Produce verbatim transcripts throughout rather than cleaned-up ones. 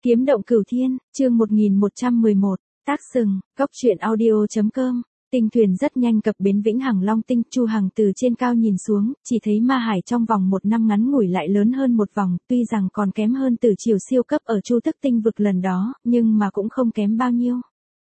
Kiếm động cửu thiên, chương một nghìn một trăm mười một, tác sừng, góc truyện audio.com. Tinh thuyền rất nhanh cập bến Vĩnh Hằng Long Tinh, Chu Hằng từ trên cao nhìn xuống, chỉ thấy ma hải trong vòng một năm ngắn ngủi lại lớn hơn một vòng, tuy rằng còn kém hơn Tử Triều siêu cấp ở Chu Tức Tinh vực lần đó, nhưng mà cũng không kém bao nhiêu.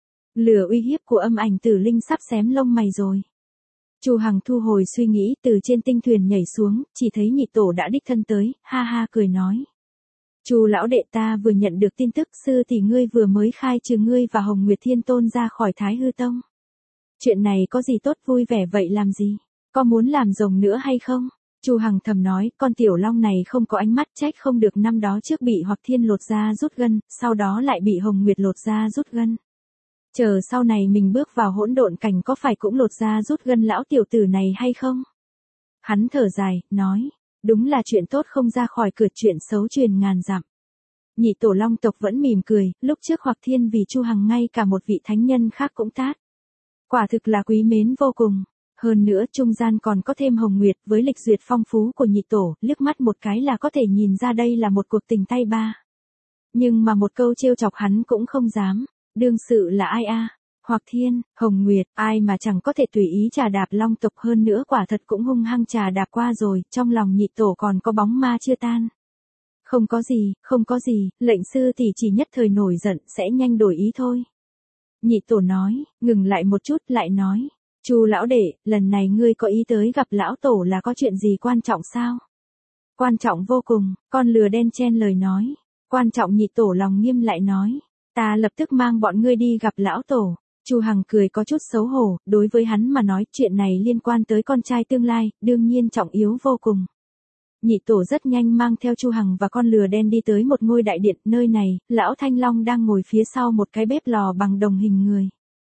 Lửa uy hiếp của âm ảnh tử linh sắp xém lông mày rồi. Chu Hằng thu hồi suy nghĩ, từ trên tinh thuyền nhảy xuống, chỉ thấy nhị tổ đã đích thân tới, ha ha cười nói. Chu lão đệ, ta vừa nhận được tin tức sư tỷ ngươi vừa mới khai trừ ngươi và Hồng Nguyệt Thiên Tôn ra khỏi Thái Hư Tông. Chuyện này có gì tốt vui vẻ vậy làm gì? Có muốn làm rồng nữa hay không? Chu Hằng thầm nói, con tiểu long này không có ánh mắt, trách không được năm đó trước bị Hoặc Thiên lột da rút gân, sau đó lại bị Hồng Nguyệt lột da rút gân. Chờ sau này mình bước vào hỗn độn cảnh có phải cũng lột da rút gân lão tiểu tử này hay không? Hắn thở dài, nói. Đúng là chuyện tốt không ra khỏi cửa, chuyện xấu truyền ngàn dặm. Nhị tổ long tộc vẫn mỉm cười, lúc trước Hoặc Thiên vì Chu Hằng ngay cả một vị thánh nhân khác cũng tát. Quả thực là quý mến vô cùng. Hơn nữa trung gian còn có thêm Hồng Nguyệt, với lịch duyệt phong phú của nhị tổ, liếc mắt một cái là có thể nhìn ra đây là một cuộc tình tay ba. Nhưng mà một câu trêu chọc hắn cũng không dám. Đương sự là ai a? Hoặc Thiên, Hồng Nguyệt, ai mà chẳng có thể tùy ý trà đạp long tộc, hơn nữa quả thật cũng hung hăng trà đạp qua rồi, trong lòng nhị tổ còn có bóng ma chưa tan. Không có gì, không có gì, lệnh sư thì chỉ nhất thời nổi giận, sẽ nhanh đổi ý thôi. Nhị tổ nói, ngừng lại một chút, lại nói, Chu lão đệ, lần này ngươi có ý tới gặp lão tổ là có chuyện gì quan trọng sao? Quan trọng vô cùng, con lừa đen chen lời nói. Quan trọng, nhị tổ lòng nghiêm lại nói. Ta lập tức mang bọn ngươi đi gặp lão tổ. Chu Hằng cười có chút xấu hổ, đối với hắn mà nói chuyện này liên quan tới con trai tương lai, đương nhiên trọng yếu vô cùng. Nhị tổ rất nhanh mang theo Chu Hằng và con lừa đen đi tới một ngôi đại điện, nơi này, lão Thanh Long đang ngồi phía sau một cái bếp lò bằng đồng hình người.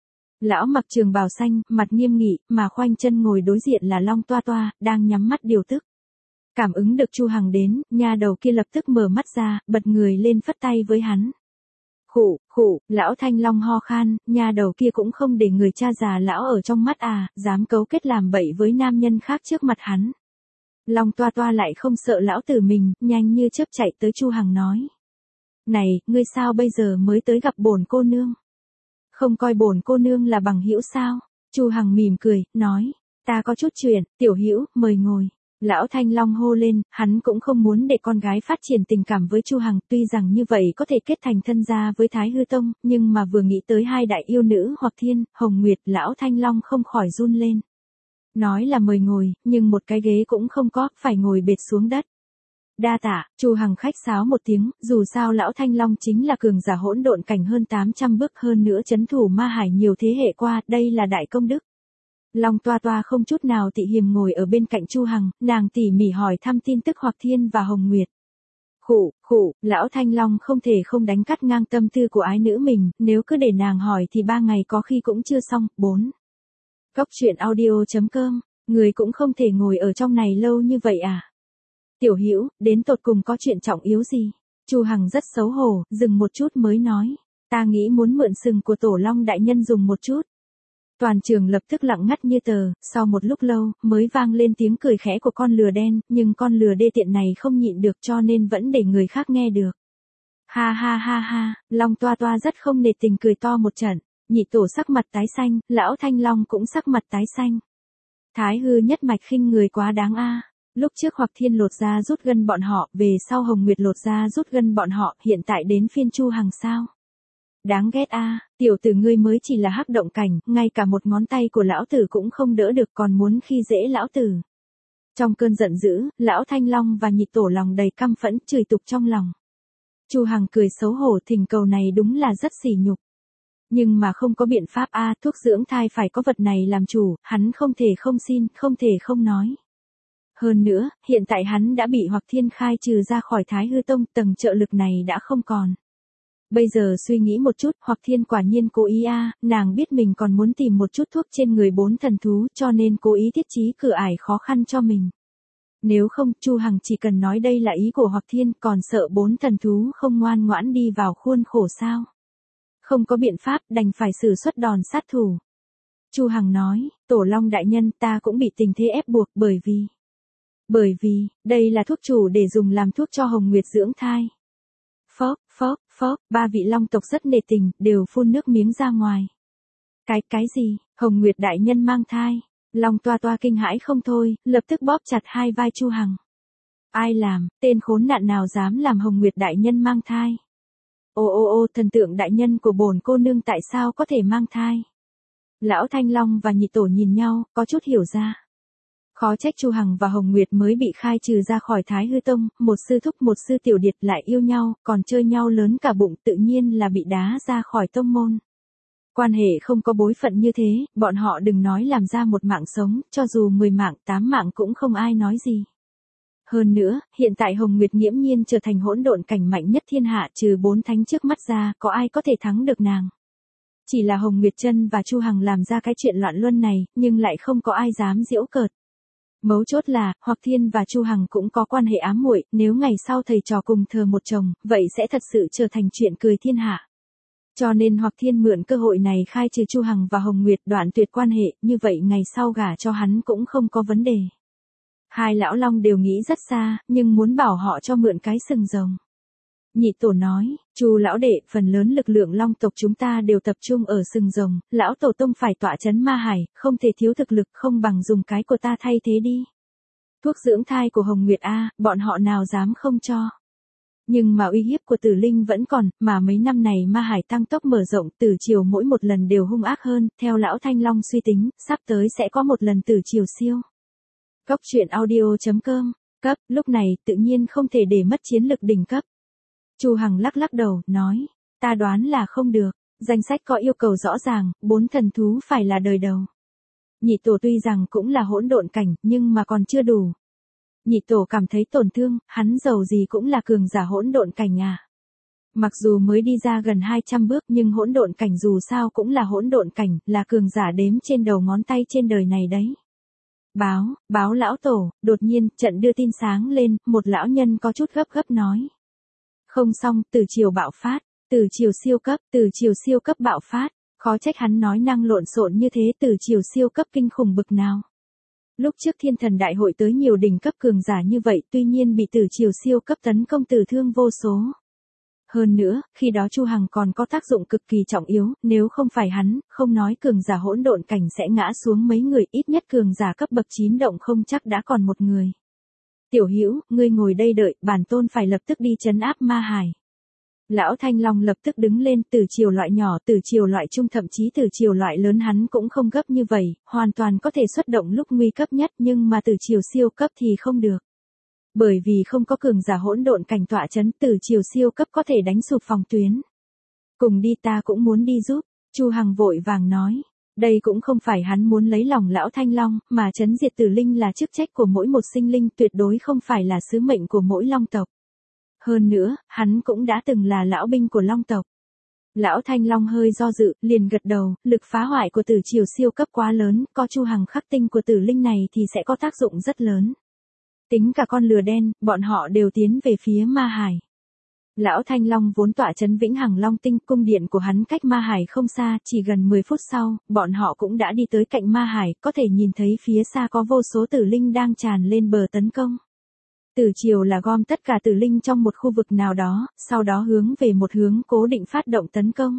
Lão mặc trường bào xanh, mặt nghiêm nghị, mà khoanh chân ngồi đối diện là Long Toa Toa, đang nhắm mắt điều tức. Cảm ứng được Chu Hằng đến, nha đầu kia lập tức mở mắt ra, bật người lên phất tay với hắn. Khụ, khụ, lão Thanh Long ho khan, nha đầu kia cũng không để người cha già lão ở trong mắt à, dám cấu kết làm bậy với nam nhân khác trước mặt hắn. Long Toa Toa lại không sợ lão tử mình, nhanh như chớp chạy tới Chu Hằng nói. Này, ngươi sao bây giờ mới tới gặp bổn cô nương? Không coi bổn cô nương là bằng hữu sao? Chu Hằng mỉm cười, nói. Ta có chút chuyện, tiểu hữu, mời ngồi. Lão Thanh Long hô lên, hắn cũng không muốn để con gái phát triển tình cảm với Chu Hằng, tuy rằng như vậy có thể kết thành thân gia với Thái Hư Tông, nhưng mà vừa nghĩ tới hai đại yêu nữ Hoặc Thiên, Hồng Nguyệt, lão Thanh Long không khỏi run lên. Nói là mời ngồi, nhưng một cái ghế cũng không có, phải ngồi bệt xuống đất. Đa tạ, Chu Hằng khách sáo một tiếng, dù sao lão Thanh Long chính là cường giả hỗn độn cảnh hơn tám trăm bước, hơn nữa trấn thủ ma hải nhiều thế hệ qua, đây là đại công đức. Long Toa Toa không chút nào tị hiềm ngồi ở bên cạnh Chu Hằng, nàng tỉ mỉ hỏi thăm tin tức Hoặc Thiên và Hồng Nguyệt. Khụ, khụ, lão Thanh Long không thể không đánh cắt ngang tâm tư của ái nữ mình, nếu cứ để nàng hỏi thì ba ngày có khi cũng chưa xong. bốn. Góc truyện audio.com, người cũng không thể ngồi ở trong này lâu như vậy à? Tiểu hữu, đến tột cùng có chuyện trọng yếu gì? Chu Hằng rất xấu hổ, dừng một chút mới nói. Ta nghĩ muốn mượn sừng của Tổ Long đại nhân dùng một chút. Toàn trường lập tức lặng ngắt như tờ, sau một lúc lâu, mới vang lên tiếng cười khẽ của con lừa đen, nhưng con lừa đê tiện này không nhịn được cho nên vẫn để người khác nghe được. Ha ha ha ha, Long Toa Toa rất không nể tình cười to một trận, nhị tổ sắc mặt tái xanh, lão Thanh Long cũng sắc mặt tái xanh. Thái Hư nhất mạch khinh người quá đáng a. Lúc trước Hoặc Thiên lột da rút gân bọn họ, về sau Hồng Nguyệt lột da rút gân bọn họ, hiện tại đến phiên Chu Hằng sao? Đáng ghét a, à, tiểu tử ngươi mới chỉ là hắc động cảnh, ngay cả một ngón tay của lão tử cũng không đỡ được còn muốn khi dễ lão tử. Trong cơn giận dữ, lão Thanh Long và nhị tổ lòng đầy căm phẫn, chửi tục trong lòng. Chu Hằng cười xấu hổ, thỉnh cầu này đúng là rất sỉ nhục. Nhưng mà không có biện pháp a, à, thuốc dưỡng thai phải có vật này làm chủ, hắn không thể không xin, không thể không nói. Hơn nữa, hiện tại hắn đã bị Hoặc Thiên khai trừ ra khỏi Thái Hư Tông, tầng trợ lực này đã không còn. Bây giờ suy nghĩ một chút, Hoặc Thiên quả nhiên cố ý a, à, nàng biết mình còn muốn tìm một chút thuốc trên người bốn thần thú cho nên cố ý thiết trí cửa ải khó khăn cho mình. Nếu không, Chu Hằng chỉ cần nói đây là ý của Hoặc Thiên, còn sợ bốn thần thú không ngoan ngoãn đi vào khuôn khổ sao? Không có biện pháp, đành phải sử xuất đòn sát thủ. Chu Hằng nói, Tổ Long đại nhân, ta cũng bị tình thế ép buộc bởi vì... Bởi vì, đây là thuốc chủ để dùng làm thuốc cho Hồng Nguyệt dưỡng thai. phốc, phốc, phốc, ba vị long tộc rất nể tình, đều phun nước miếng ra ngoài. Cái, cái gì, Hồng Nguyệt đại nhân mang thai? Long Toa Toa kinh hãi không thôi, lập tức bóp chặt hai vai Chu Hằng. Ai làm, tên khốn nạn nào dám làm Hồng Nguyệt đại nhân mang thai? Ô ô ô, thần tượng đại nhân của bổn cô nương tại sao có thể mang thai? Lão Thanh Long và nhị tổ nhìn nhau, có chút hiểu ra. Khó trách Chu Hằng và Hồng Nguyệt mới bị khai trừ ra khỏi Thái Hư Tông, một sư thúc một sư tiểu điệt lại yêu nhau, còn chơi nhau lớn cả bụng, tự nhiên là bị đá ra khỏi tông môn. Quan hệ không có bối phận như thế, bọn họ đừng nói làm ra một mạng sống, cho dù mười mạng, tám mạng cũng không ai nói gì. Hơn nữa, hiện tại Hồng Nguyệt nghiễm nhiên trở thành hỗn độn cảnh mạnh nhất thiên hạ, trừ bốn thánh trước mắt ra, có ai có thể thắng được nàng. Chỉ là Hồng Nguyệt Trân và Chu Hằng làm ra cái chuyện loạn luân này, nhưng lại không có ai dám giễu cợt. Mấu chốt là, Hoặc Thiên và Chu Hằng cũng có quan hệ ám muội, nếu ngày sau thầy trò cùng thờ một chồng, vậy sẽ thật sự trở thành chuyện cười thiên hạ. Cho nên Hoặc Thiên mượn cơ hội này khai trừ Chu Hằng và Hồng Nguyệt, đoạn tuyệt quan hệ, như vậy ngày sau gả cho hắn cũng không có vấn đề. Hai lão long đều nghĩ rất xa, nhưng muốn bảo họ cho mượn cái sừng rồng. Nhị tổ nói, Chu lão đệ, phần lớn lực lượng long tộc chúng ta đều tập trung ở sừng rồng, lão tổ tông phải tọa chấn ma hải, không thể thiếu thực lực, không bằng dùng cái của ta thay thế đi. Thuốc dưỡng thai của Hồng Nguyệt A, bọn họ nào dám không cho. Nhưng mà uy hiếp của Tử Linh vẫn còn, mà mấy năm này ma hải tăng tốc mở rộng, Tử Triều mỗi một lần đều hung ác hơn, theo lão Thanh Long suy tính, sắp tới sẽ có một lần Tử Triều siêu. Cốc truyện audio chấm com, cấp, lúc này tự nhiên không thể để mất chiến lực đỉnh cấp. Chu Hằng lắc lắc đầu, nói, ta đoán là không được, danh sách có yêu cầu rõ ràng, bốn thần thú phải là đời đầu. Nhị tổ tuy rằng cũng là hỗn độn cảnh, nhưng mà còn chưa đủ. Nhị tổ cảm thấy tổn thương, hắn giàu gì cũng là cường giả hỗn độn cảnh à. Mặc dù mới đi ra gần hai trăm bước nhưng hỗn độn cảnh dù sao cũng là hỗn độn cảnh, là cường giả đếm trên đầu ngón tay trên đời này đấy. Báo, báo lão tổ, đột nhiên, trận đưa tin sáng lên, một lão nhân có chút gấp gấp nói. Không xong, Tử Triều bạo phát, Tử Triều siêu cấp, Tử Triều siêu cấp bạo phát, khó trách hắn nói năng lộn xộn như thế, Tử Triều siêu cấp kinh khủng bực nào. Lúc trước thiên thần đại hội tới nhiều đỉnh cấp cường giả như vậy, tuy nhiên bị Tử Triều siêu cấp tấn công tử thương vô số. Hơn nữa, khi đó Chu Hằng còn có tác dụng cực kỳ trọng yếu, nếu không phải hắn, không nói cường giả hỗn độn cảnh sẽ ngã xuống mấy người, ít nhất cường giả cấp bậc chín động không chắc đã còn một người. Tiểu Hữu, ngươi ngồi đây đợi, bản tôn phải lập tức đi trấn áp ma hải. Lão Thanh Long lập tức đứng lên, Tử Triều loại nhỏ, Tử Triều loại trung, thậm chí Tử Triều loại lớn hắn cũng không gấp như vậy, hoàn toàn có thể xuất động lúc nguy cấp nhất, nhưng mà Tử Triều siêu cấp thì không được. Bởi vì không có cường giả hỗn độn cảnh tọa chấn, Tử Triều siêu cấp có thể đánh sụp phòng tuyến. Cùng đi, ta cũng muốn đi giúp, Chu Hằng vội vàng nói. Đây cũng không phải hắn muốn lấy lòng lão Thanh Long, mà trấn diệt tử linh là chức trách của mỗi một sinh linh, tuyệt đối không phải là sứ mệnh của mỗi long tộc. Hơn nữa, hắn cũng đã từng là lão binh của long tộc. Lão Thanh Long hơi do dự, liền gật đầu, lực phá hoại của Tử Triều siêu cấp quá lớn, có Chu Hằng khắc tinh của tử linh này thì sẽ có tác dụng rất lớn. Tính cả con lừa đen, bọn họ đều tiến về phía ma hải. Lão Thanh Long vốn tọa trấn Vĩnh Hằng Long Tinh, cung điện của hắn cách ma hải không xa, chỉ gần mười phút sau, bọn họ cũng đã đi tới cạnh ma hải, có thể nhìn thấy phía xa có vô số tử linh đang tràn lên bờ tấn công. Tử Triều là gom tất cả tử linh trong một khu vực nào đó, sau đó hướng về một hướng cố định phát động tấn công.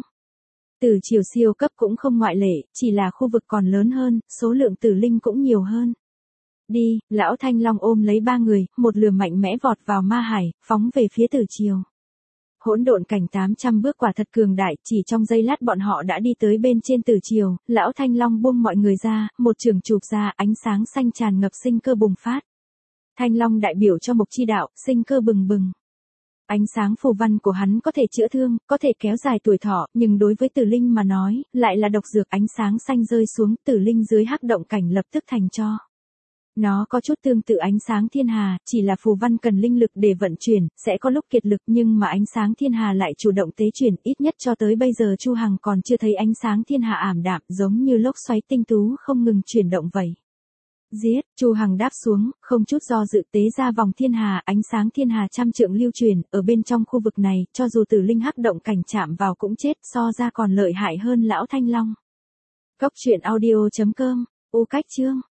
Tử Triều siêu cấp cũng không ngoại lệ, chỉ là khu vực còn lớn hơn, số lượng tử linh cũng nhiều hơn. Đi, lão Thanh Long ôm lấy ba người, một lửa mạnh mẽ vọt vào ma hải, phóng về phía Tử Triều. Hỗn độn cảnh tám trăm bước quả thật cường đại, chỉ trong giây lát bọn họ đã đi tới bên trên Tử Triều, lão Thanh Long buông mọi người ra, một trường chụp ra, ánh sáng xanh tràn ngập sinh cơ bùng phát. Thanh Long đại biểu cho mộc chi đạo, sinh cơ bừng bừng. Ánh sáng phù văn của hắn có thể chữa thương, có thể kéo dài tuổi thọ, nhưng đối với tử linh mà nói, lại là độc dược. Ánh sáng xanh rơi xuống, tử linh dưới hắc động cảnh lập tức thành tro. Nó có chút tương tự ánh sáng thiên hà, chỉ là phù văn cần linh lực để vận chuyển, sẽ có lúc kiệt lực, nhưng mà ánh sáng thiên hà lại chủ động tế chuyển, ít nhất cho tới bây giờ Chu Hằng còn chưa thấy ánh sáng thiên hà ảm đạm, giống như lốc xoáy tinh tú không ngừng chuyển động vậy. Giết, Chu Hằng đáp xuống, không chút do dự tế ra vòng thiên hà, ánh sáng thiên hà trăm trượng lưu truyền, ở bên trong khu vực này, cho dù tử linh hắc động cảnh chạm vào cũng chết, so ra còn lợi hại hơn lão Thanh Long. Cốc truyện audio chấm com, ô cách chương